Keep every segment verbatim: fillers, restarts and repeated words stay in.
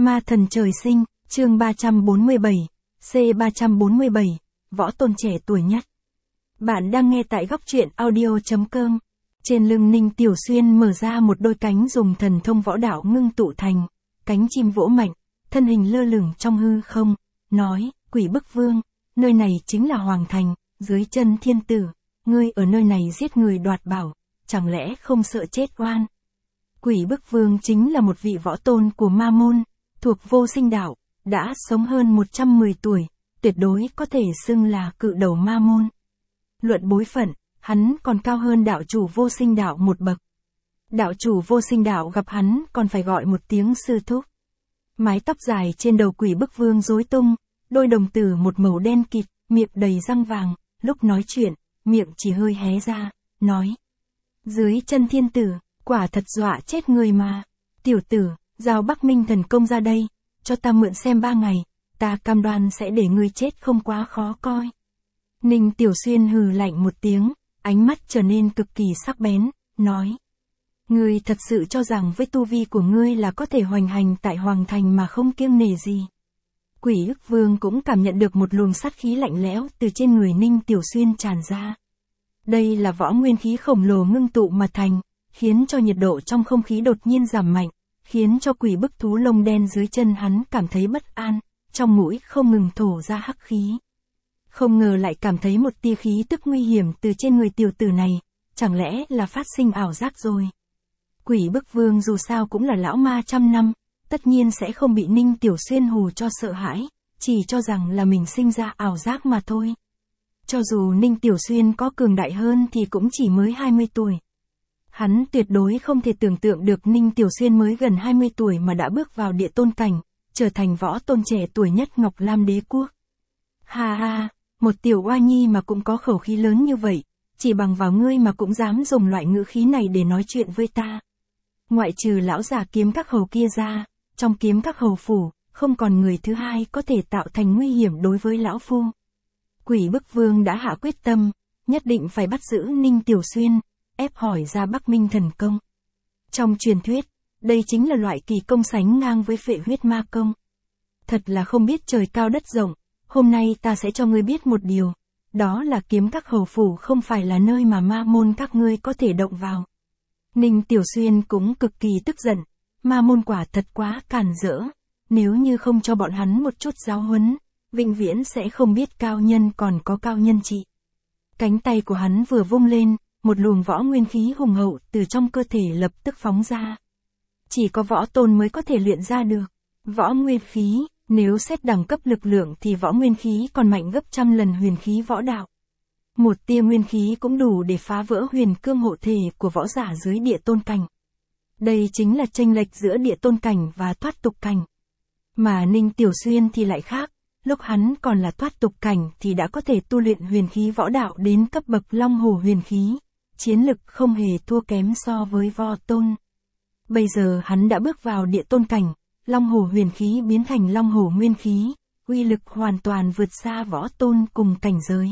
Ma thần trời sinh, chương ba trăm bốn mươi bảy, C ba trăm bốn mươi bảy, võ tôn trẻ tuổi nhất. Bạn đang nghe tại góc truyện audio.com. Trên lưng Ninh Tiểu Xuyên mở ra một đôi cánh dùng thần thông võ đạo ngưng tụ thành, cánh chim vỗ mạnh, thân hình lơ lửng trong hư không, nói, Quỷ Bức Vương, nơi này chính là Hoàng Thành, dưới chân thiên tử, ngươi ở nơi này giết người đoạt bảo, chẳng lẽ không sợ chết oan? Quỷ Bức Vương chính là một vị võ tôn của Ma Môn, thuộc Vô Sinh Đạo, đã sống hơn một trăm mười tuổi, tuyệt đối có thể xưng là cự đầu Ma Môn. Luận bối phận, hắn còn cao hơn đạo chủ Vô Sinh Đạo một bậc. Đạo chủ Vô Sinh Đạo gặp hắn còn phải gọi một tiếng sư thúc. Mái tóc dài trên đầu Quỷ Bức Vương rối tung, đôi đồng tử một màu đen kịt, miệng đầy răng vàng, lúc nói chuyện, miệng chỉ hơi hé ra, nói. Dưới chân thiên tử, quả thật dọa chết người mà. Tiểu tử, giao Bắc Minh thần công ra đây, cho ta mượn xem ba ngày, ta cam đoan sẽ để ngươi chết không quá khó coi. Ninh Tiểu Xuyên hừ lạnh một tiếng, ánh mắt trở nên cực kỳ sắc bén, nói. Ngươi thật sự cho rằng với tu vi của ngươi là có thể hoành hành tại Hoàng Thành mà không kiêng nể gì. Quỷ Ức Vương cũng cảm nhận được một luồng sát khí lạnh lẽo từ trên người Ninh Tiểu Xuyên tràn ra. Đây là võ nguyên khí khổng lồ ngưng tụ mà thành, khiến cho nhiệt độ trong không khí đột nhiên giảm mạnh, khiến cho quỷ bức thú lông đen dưới chân hắn cảm thấy bất an, trong mũi không ngừng thổ ra hắc khí. Không ngờ lại cảm thấy một tia khí tức nguy hiểm từ trên người tiểu tử này, chẳng lẽ là phát sinh ảo giác rồi. Quỷ Bức Vương dù sao cũng là lão ma trăm năm, tất nhiên sẽ không bị Ninh Tiểu Xuyên hù cho sợ hãi, chỉ cho rằng là mình sinh ra ảo giác mà thôi. Cho dù Ninh Tiểu Xuyên có cường đại hơn thì cũng chỉ mới hai mươi tuổi. Hắn tuyệt đối không thể tưởng tượng được Ninh Tiểu Xuyên mới gần hai mươi tuổi mà đã bước vào địa tôn cảnh, trở thành võ tôn trẻ tuổi nhất Ngọc Lam Đế Quốc. Ha ha, một tiểu oa nhi mà cũng có khẩu khí lớn như vậy, chỉ bằng vào ngươi mà cũng dám dùng loại ngữ khí này để nói chuyện với ta. Ngoại trừ lão già kiếm các hầu kia ra, trong kiếm các hầu phủ, không còn người thứ hai có thể tạo thành nguy hiểm đối với lão phu. Quỷ Bức Vương đã hạ quyết tâm, nhất định phải bắt giữ Ninh Tiểu Xuyên, ép hỏi ra Bắc Minh thần công. Trong truyền thuyết, đây chính là loại kỳ công sánh ngang với Phệ Huyết Ma Công. Thật là không biết trời cao đất rộng, hôm nay ta sẽ cho ngươi biết một điều, đó là kiếm các hầu phủ không phải là nơi mà Ma Môn các ngươi có thể động vào. Ninh Tiểu Xuyên cũng cực kỳ tức giận, Ma Môn quả thật quá càn rỡ, nếu như không cho bọn hắn một chút giáo huấn, vĩnh viễn sẽ không biết cao nhân còn có cao nhân trị. Cánh tay của hắn vừa vung lên, một luồng võ nguyên khí hùng hậu từ trong cơ thể lập tức phóng ra. Chỉ có võ tôn mới có thể luyện ra được. Võ nguyên khí, nếu xét đẳng cấp lực lượng thì võ nguyên khí còn mạnh gấp trăm lần huyền khí võ đạo. Một tia nguyên khí cũng đủ để phá vỡ huyền cương hộ thể của võ giả dưới địa tôn cảnh. Đây chính là chênh lệch giữa địa tôn cảnh và thoát tục cảnh. Mà Ninh Tiểu Xuyên thì lại khác. Lúc hắn còn là thoát tục cảnh thì đã có thể tu luyện huyền khí võ đạo đến cấp bậc Long Hổ huyền khí, chiến lực không hề thua kém so với võ tôn. Bây giờ hắn đã bước vào địa tôn cảnh, Long Hổ huyền khí biến thành Long Hổ nguyên khí, uy lực hoàn toàn vượt xa võ tôn cùng cảnh giới.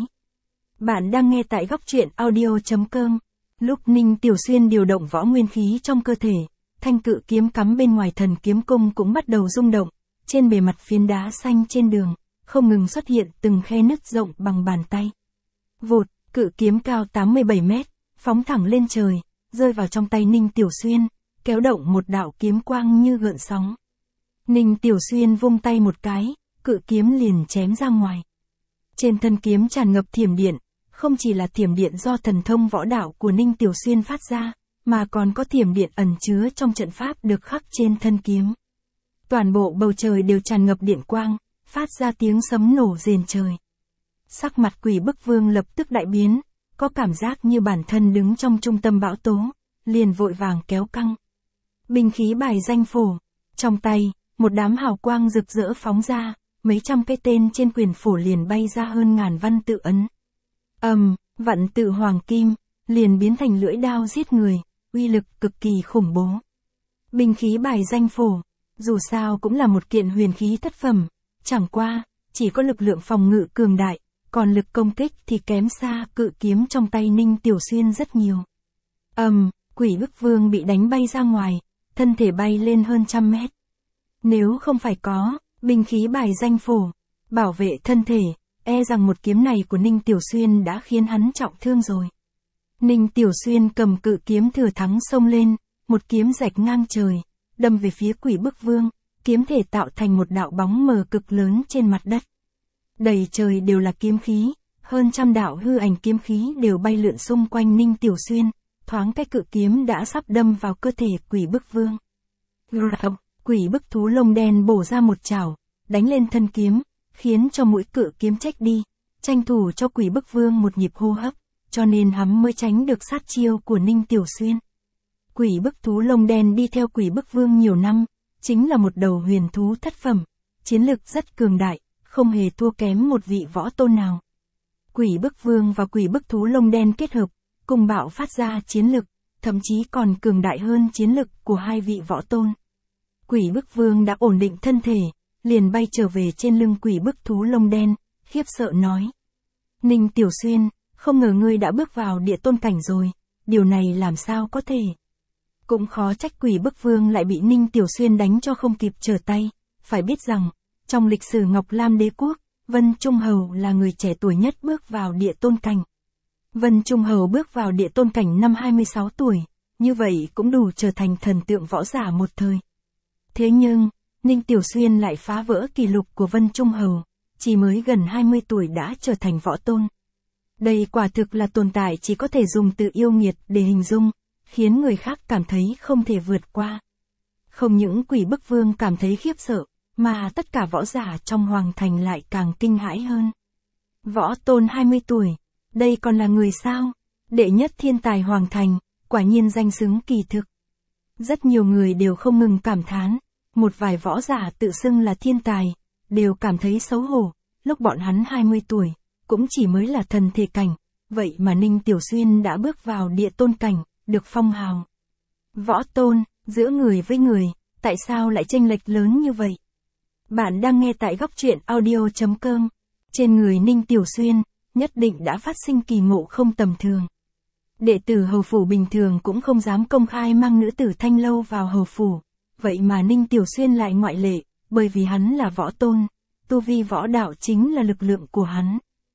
Bạn đang nghe tại góc truyện audio.com. Lúc Ninh Tiểu Xuyên điều động võ nguyên khí trong cơ thể, thanh cự kiếm cắm bên ngoài Thần Kiếm Cung cũng bắt đầu rung động. Trên bề mặt phiến đá xanh trên đường, không ngừng xuất hiện từng khe nứt rộng bằng bàn tay. Vụt, cự kiếm cao tám mươi bảy mét, phóng thẳng lên trời, rơi vào trong tay Ninh Tiểu Xuyên, kéo động một đạo kiếm quang như gợn sóng. Ninh Tiểu Xuyên vung tay một cái, cự kiếm liền chém ra ngoài. Trên thân kiếm tràn ngập thiểm điện, không chỉ là thiểm điện do thần thông võ đạo của Ninh Tiểu Xuyên phát ra, mà còn có thiểm điện ẩn chứa trong trận pháp được khắc trên thân kiếm. Toàn bộ bầu trời đều tràn ngập điện quang, phát ra tiếng sấm nổ rền trời. Sắc mặt Quỷ Bức Vương lập tức đại biến, có cảm giác như bản thân đứng trong trung tâm bão tố, liền vội vàng kéo căng. Binh khí bài danh phổ, trong tay, một đám hào quang rực rỡ phóng ra, mấy trăm cái tên trên quyền phổ liền bay ra hơn ngàn văn tự ấn. Ầm, um, vạn tự hoàng kim, liền biến thành lưỡi đao giết người, uy lực cực kỳ khủng bố. Binh khí bài danh phổ, dù sao cũng là một kiện huyền khí thất phẩm, chẳng qua, chỉ có lực lượng phòng ngự cường đại, còn lực công kích thì kém xa cự kiếm trong tay Ninh Tiểu Xuyên rất nhiều. Ầm, um, Quỷ Bức Vương bị đánh bay ra ngoài, thân thể bay lên hơn trăm mét. Nếu không phải có, binh khí bài danh phổ, bảo vệ thân thể, e rằng một kiếm này của Ninh Tiểu Xuyên đã khiến hắn trọng thương rồi. Ninh Tiểu Xuyên cầm cự kiếm thừa thắng xông lên, một kiếm rạch ngang trời, đâm về phía Quỷ Bức Vương, kiếm thể tạo thành một đạo bóng mờ cực lớn trên mặt đất. Đầy trời đều là kiếm khí, hơn trăm đạo hư ảnh kiếm khí đều bay lượn xung quanh Ninh Tiểu Xuyên, thoáng cái cự kiếm đã sắp đâm vào cơ thể Quỷ Bức Vương. Quỷ bức thú lông đen bổ ra một chảo, đánh lên thân kiếm, khiến cho mũi cự kiếm trách đi, tranh thủ cho Quỷ Bức Vương một nhịp hô hấp, cho nên hắn mới tránh được sát chiêu của Ninh Tiểu Xuyên. Quỷ bức thú lông đen đi theo Quỷ Bức Vương nhiều năm, chính là một đầu huyền thú thất phẩm, chiến lực rất cường đại, không hề thua kém một vị võ tôn nào. Quỷ Bức Vương và Quỷ bức thú lông đen kết hợp, cùng bạo phát ra chiến lực, thậm chí còn cường đại hơn chiến lực của hai vị võ tôn. Quỷ Bức Vương đã ổn định thân thể, liền bay trở về trên lưng Quỷ bức thú lông đen, khiếp sợ nói. Ninh Tiểu Xuyên, không ngờ ngươi đã bước vào địa tôn cảnh rồi, điều này làm sao có thể. Cũng khó trách Quỷ Bức Vương lại bị Ninh Tiểu Xuyên đánh cho không kịp trở tay, phải biết rằng, trong lịch sử Ngọc Lam Đế Quốc, Vân Trung Hầu là người trẻ tuổi nhất bước vào địa tôn cảnh. Vân Trung Hầu bước vào địa tôn cảnh năm hai mươi sáu tuổi, như vậy cũng đủ trở thành thần tượng võ giả một thời. Thế nhưng, Ninh Tiểu Xuyên lại phá vỡ kỷ lục của Vân Trung Hầu, chỉ mới gần hai mươi tuổi đã trở thành võ tôn. Đây quả thực là tồn tại chỉ có thể dùng từ yêu nghiệt để hình dung, khiến người khác cảm thấy không thể vượt qua. Không những Quỷ Bức Vương cảm thấy khiếp sợ, mà tất cả võ giả trong hoàng thành lại càng kinh hãi hơn. Võ tôn hai mươi tuổi, đây còn là người sao? Đệ nhất thiên tài hoàng thành, quả nhiên danh xứng kỳ thực. Rất nhiều người đều không ngừng cảm thán, một vài võ giả tự xưng là thiên tài, đều cảm thấy xấu hổ, lúc bọn hắn hai mươi tuổi, cũng chỉ mới là thần thể cảnh, vậy mà Ninh Tiểu Xuyên đã bước vào địa tôn cảnh, được phong hào. Võ tôn, giữa người với người, tại sao lại chênh lệch lớn như vậy? Bạn đang nghe tại góc truyện audio chấm com. Trên người Ninh Tiểu Xuyên, nhất định đã phát sinh kỳ ngộ không tầm thường. Đệ tử hầu phủ bình thường cũng không dám công khai mang nữ tử Thanh Lâu vào hầu phủ, vậy mà Ninh Tiểu Xuyên lại ngoại lệ, bởi vì hắn là võ tôn, tu vi võ đạo chính là lực lượng của hắn.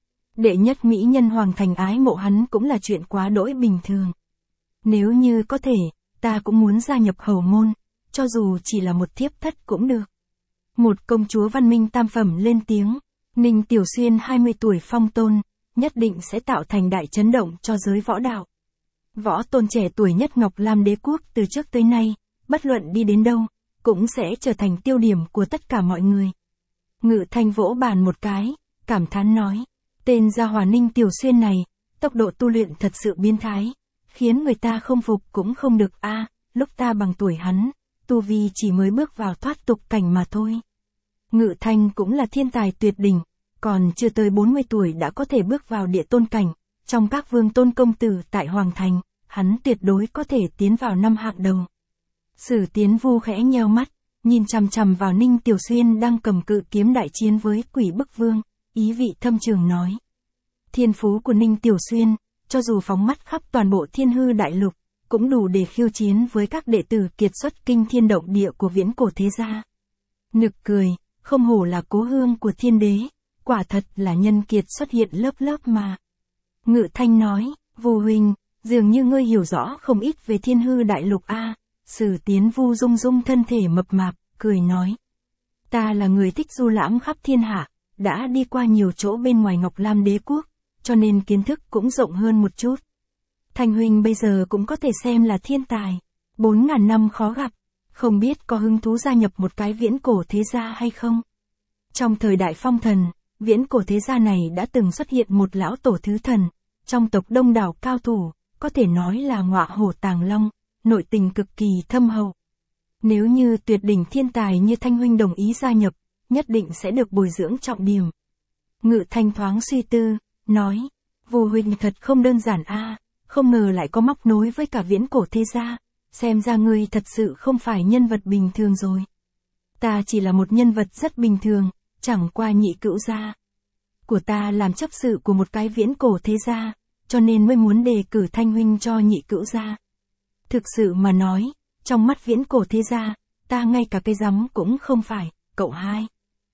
Đệ nhất mỹ nhân hoàng thành ái mộ hắn cũng là chuyện quá đỗi bình thường. Nếu như có thể, ta cũng muốn gia nhập hầu môn, cho dù chỉ là một thiếp thất cũng được. Một công chúa văn minh tam phẩm lên tiếng, Ninh Tiểu Xuyên hai mươi tuổi phong tôn, nhất định sẽ tạo thành đại chấn động cho giới võ đạo. Võ tôn trẻ tuổi nhất Ngọc Lam Đế Quốc từ trước tới nay, bất luận đi đến đâu, cũng sẽ trở thành tiêu điểm của tất cả mọi người. Ngự Thanh vỗ bàn một cái, cảm thán nói, tên gia hỏa Ninh Tiểu Xuyên này, tốc độ tu luyện thật sự biến thái, khiến người ta không phục cũng không được a. À, lúc ta bằng tuổi hắn, tu vi chỉ mới bước vào thoát tục cảnh mà thôi. Ngự Thanh cũng là thiên tài tuyệt đỉnh, còn chưa tới bốn mươi tuổi đã có thể bước vào địa tôn cảnh, trong các vương tôn công tử tại Hoàng Thành, hắn tuyệt đối có thể tiến vào năm hạng đầu. Sử Tiến Vu khẽ nheo mắt, nhìn chằm chằm vào Ninh Tiểu Xuyên đang cầm cự kiếm đại chiến với Quỷ Bức Vương, ý vị thâm trường nói. Thiên phú của Ninh Tiểu Xuyên, cho dù phóng mắt khắp toàn bộ thiên hư đại lục, cũng đủ để khiêu chiến với các đệ tử kiệt xuất kinh thiên động địa của viễn cổ thế gia. Nực cười, không hổ là cố hương của thiên đế, quả thật là nhân kiệt xuất hiện lớp lớp mà. Ngự Thanh nói, Vu huynh, dường như ngươi hiểu rõ không ít về thiên hư đại lục a. À. Sử Tiến Vu rung rung thân thể mập mạp, cười nói. Ta là người thích du lãm khắp thiên hạ, đã đi qua nhiều chỗ bên ngoài Ngọc Lam Đế Quốc, cho nên kiến thức cũng rộng hơn một chút. Thanh huynh bây giờ cũng có thể xem là thiên tài, bốn ngàn năm khó gặp, không biết có hứng thú gia nhập một cái viễn cổ thế gia hay không? Trong thời đại phong thần, viễn cổ thế gia này đã từng xuất hiện một lão tổ thứ thần, trong tộc đông đảo cao thủ, có thể nói là ngọa hổ tàng long, nội tình cực kỳ thâm hậu. Nếu như tuyệt đỉnh thiên tài như Thanh huynh đồng ý gia nhập, nhất định sẽ được bồi dưỡng trọng điểm. Ngự Thanh thoáng suy tư, nói, Vu huynh thật không đơn giản a, à, không ngờ lại có móc nối với cả viễn cổ thế gia, xem ra ngươi thật sự không phải nhân vật bình thường rồi. Ta chỉ là một nhân vật rất bình thường, chẳng qua nhị cữu gia của ta làm chấp sự của một cái viễn cổ thế gia, cho nên mới muốn đề cử Thanh huynh cho nhị cữu gia. Thực sự mà nói, trong mắt viễn cổ thế gia, ta ngay cả cái rắm cũng không phải, cậu hai.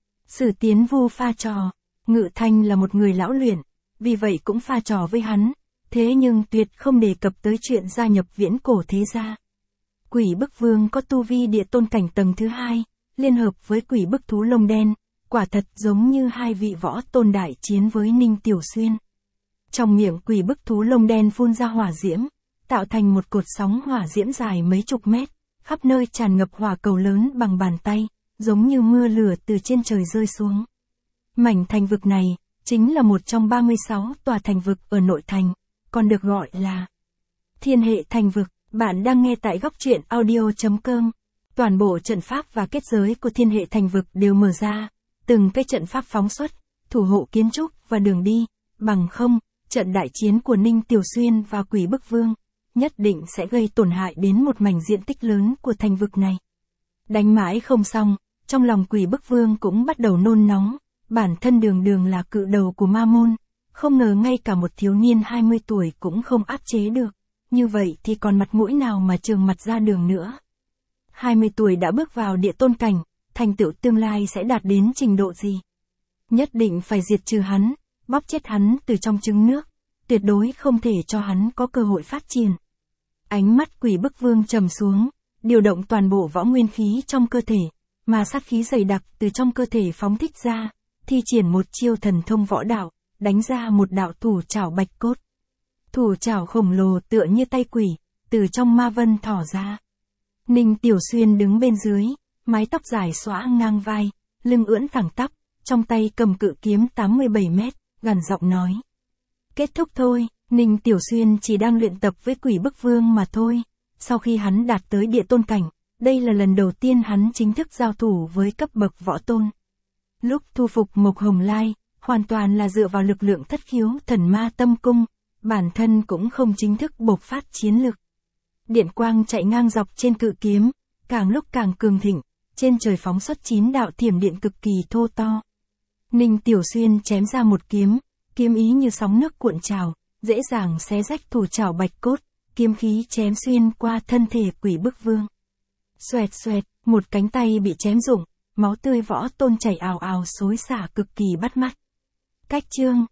Sử Tiến Vu pha trò, Ngự Thanh là một người lão luyện, vì vậy cũng pha trò với hắn, thế nhưng tuyệt không đề cập tới chuyện gia nhập viễn cổ thế gia. Quỷ bức vương có tu vi địa tôn cảnh tầng thứ hai, liên hợp với quỷ bức thú lông đen, quả thật giống như hai vị võ tôn đại chiến với Ninh Tiểu Xuyên. Trong miệng quỷ bức thú lông đen phun ra hỏa diễm, tạo thành một cột sóng hỏa diễm dài mấy chục mét, khắp nơi tràn ngập hỏa cầu lớn bằng bàn tay, giống như mưa lửa từ trên trời rơi xuống. Mảnh thành vực này, chính là một trong ba mươi sáu tòa thành vực ở nội thành, còn được gọi là Thiên Hệ Thành Vực. Bạn đang nghe tại góc truyện audio chấm com. Toàn bộ trận pháp và kết giới của Thiên Hệ Thành Vực đều mở ra, từng cái trận pháp phóng xuất, thủ hộ kiến trúc và đường đi, bằng không, trận đại chiến của Ninh Tiểu Xuyên và Quỷ Bức Vương, nhất định sẽ gây tổn hại đến một mảnh diện tích lớn của thành vực này. Đánh mãi không xong, trong lòng Quỷ Bức Vương cũng bắt đầu nôn nóng, bản thân đường đường là cự đầu của ma môn, không ngờ ngay cả một thiếu niên hai mươi tuổi cũng không áp chế được, như vậy thì còn mặt mũi nào mà trường mặt ra đường nữa. hai mươi tuổi đã bước vào địa tôn cảnh, thành tựu tương lai sẽ đạt đến trình độ gì? Nhất định phải diệt trừ hắn, bóp chết hắn từ trong trứng nước, tuyệt đối không thể cho hắn có cơ hội phát triển. Ánh mắt Quỷ Bức Vương trầm xuống, điều động toàn bộ võ nguyên khí trong cơ thể, mà sát khí dày đặc từ trong cơ thể phóng thích ra, thi triển một chiêu thần thông võ đạo, đánh ra một đạo thủ trảo bạch cốt. Thủ trảo khổng lồ tựa như tay quỷ, từ trong ma vân thỏ ra. Ninh Tiểu Xuyên đứng bên dưới, mái tóc dài xõa ngang vai, lưng ưỡn thẳng tắp, trong tay cầm cự kiếm tám mươi bảy mét, gằn giọng nói. Kết thúc thôi, Ninh Tiểu Xuyên chỉ đang luyện tập với Quỷ Bức Vương mà thôi. Sau khi hắn đạt tới địa tôn cảnh, đây là lần đầu tiên hắn chính thức giao thủ với cấp bậc võ tôn. Lúc thu phục Mộc Hồng Lai, hoàn toàn là dựa vào lực lượng thất khiếu thần ma tâm cung, bản thân cũng không chính thức bộc phát chiến lực. Điện quang chạy ngang dọc trên cự kiếm, càng lúc càng cường thịnh, trên trời phóng xuất chín đạo thiểm điện cực kỳ thô to. Ninh Tiểu Xuyên chém ra một kiếm, kiếm ý như sóng nước cuộn trào, dễ dàng xé rách thủ trảo bạch cốt, kiếm khí chém xuyên qua thân thể Quỷ Bức Vương. Xoẹt xoẹt, một cánh tay bị chém rụng, máu tươi võ tôn chảy ào ào xối xả cực kỳ bắt mắt. Cách chương